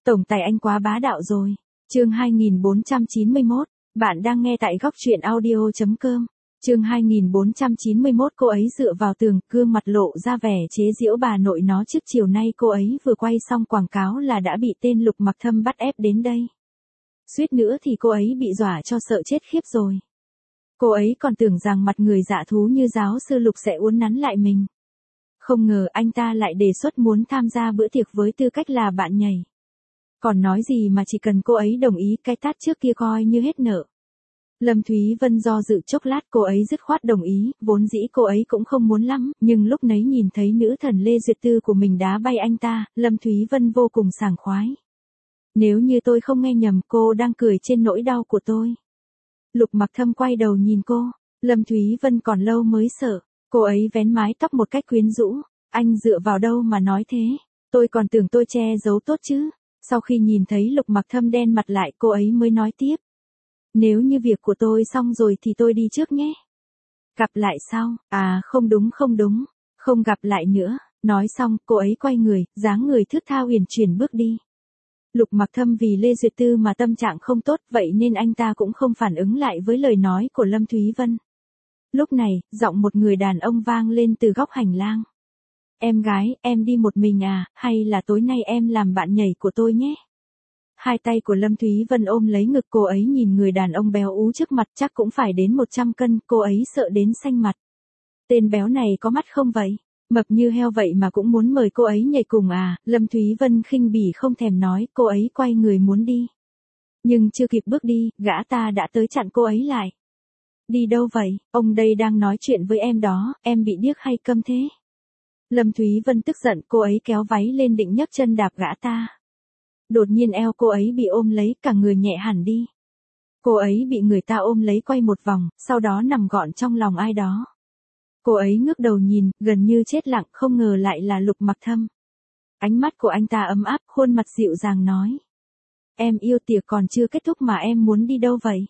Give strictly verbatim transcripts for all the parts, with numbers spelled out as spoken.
Tổng tài anh quá bá đạo rồi. Chương hai nghìn bốn trăm chín mươi mốt, bạn đang nghe tại góc truyện audio chấm com. Chương hai nghìn bốn trăm chín mươi mốt cô ấy dựa vào tường, gương mặt lộ ra vẻ chế giễu bà nội nó trước chiều nay cô ấy vừa quay xong quảng cáo là đã bị tên Lục Mặc Thâm bắt ép đến đây. Suýt nữa thì cô ấy bị dọa cho sợ chết khiếp rồi. Cô ấy còn tưởng rằng mặt người dạ thú như giáo sư Lục sẽ uốn nắn lại mình. Không ngờ anh ta lại đề xuất muốn tham gia bữa tiệc với tư cách là bạn nhảy. Còn nói gì mà chỉ cần cô ấy đồng ý cái tát trước kia coi như hết nợ. Lâm Thúy Vân do dự chốc lát cô ấy dứt khoát đồng ý, vốn dĩ cô ấy cũng không muốn lắm, nhưng lúc nấy nhìn thấy nữ thần Lê Duyệt Tư của mình đá bay anh ta, Lâm Thúy Vân vô cùng sảng khoái. Nếu như tôi không nghe nhầm cô đang cười trên nỗi đau của tôi. Lục Mặc Thâm quay đầu nhìn cô, Lâm Thúy Vân còn lâu mới sợ, cô ấy vén mái tóc một cách quyến rũ, anh dựa vào đâu mà nói thế, tôi còn tưởng tôi che giấu tốt chứ. Sau khi nhìn thấy Lục Mặc Thâm đen mặt lại cô ấy mới nói tiếp. Nếu như việc của tôi xong rồi thì tôi đi trước nhé. Gặp lại sau, à không đúng không đúng, không gặp lại nữa, nói xong cô ấy quay người, dáng người thướt tha uyển chuyển bước đi. Lục Mặc Thâm vì Lê Duyệt Tư mà tâm trạng không tốt vậy nên anh ta cũng không phản ứng lại với lời nói của Lâm Thúy Vân. Lúc này, giọng một người đàn ông vang lên từ góc hành lang. Em gái, em đi một mình à, hay là tối nay em làm bạn nhảy của tôi nhé? Hai tay của Lâm Thúy Vân ôm lấy ngực cô ấy nhìn người đàn ông béo ú trước mặt chắc cũng phải đến một trăm cân, cô ấy sợ đến xanh mặt. Tên béo này có mắt không vậy? Mập như heo vậy mà cũng muốn mời cô ấy nhảy cùng à, Lâm Thúy Vân khinh bỉ không thèm nói, cô ấy quay người muốn đi. Nhưng chưa kịp bước đi, gã ta đã tới chặn cô ấy lại. Đi đâu vậy, ông đây đang nói chuyện với em đó, em bị điếc hay câm thế? Lâm Thúy Vân tức giận cô ấy kéo váy lên định nhấc chân đạp gã ta. Đột nhiên eo cô ấy bị ôm lấy cả người nhẹ hẳn đi. Cô ấy bị người ta ôm lấy quay một vòng, sau đó nằm gọn trong lòng ai đó. Cô ấy ngước đầu nhìn, gần như chết lặng không ngờ lại là Lục Mặc Thâm. Ánh mắt của anh ta ấm áp, khuôn mặt dịu dàng nói. Em yêu tiệc còn chưa kết thúc mà em muốn đi đâu vậy?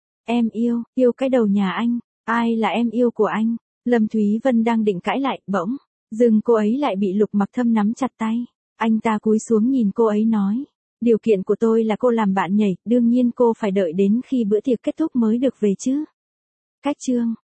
Em yêu, yêu cái đầu nhà anh, ai là em yêu của anh? Lâm Thúy Vân đang định cãi lại, bỗng dừng cô ấy lại bị Lục Mặc Thâm nắm chặt tay. Anh ta cúi xuống nhìn cô ấy nói. Điều kiện của tôi là cô làm bạn nhảy, đương nhiên cô phải đợi đến khi bữa tiệc kết thúc mới được về chứ. Cách chương.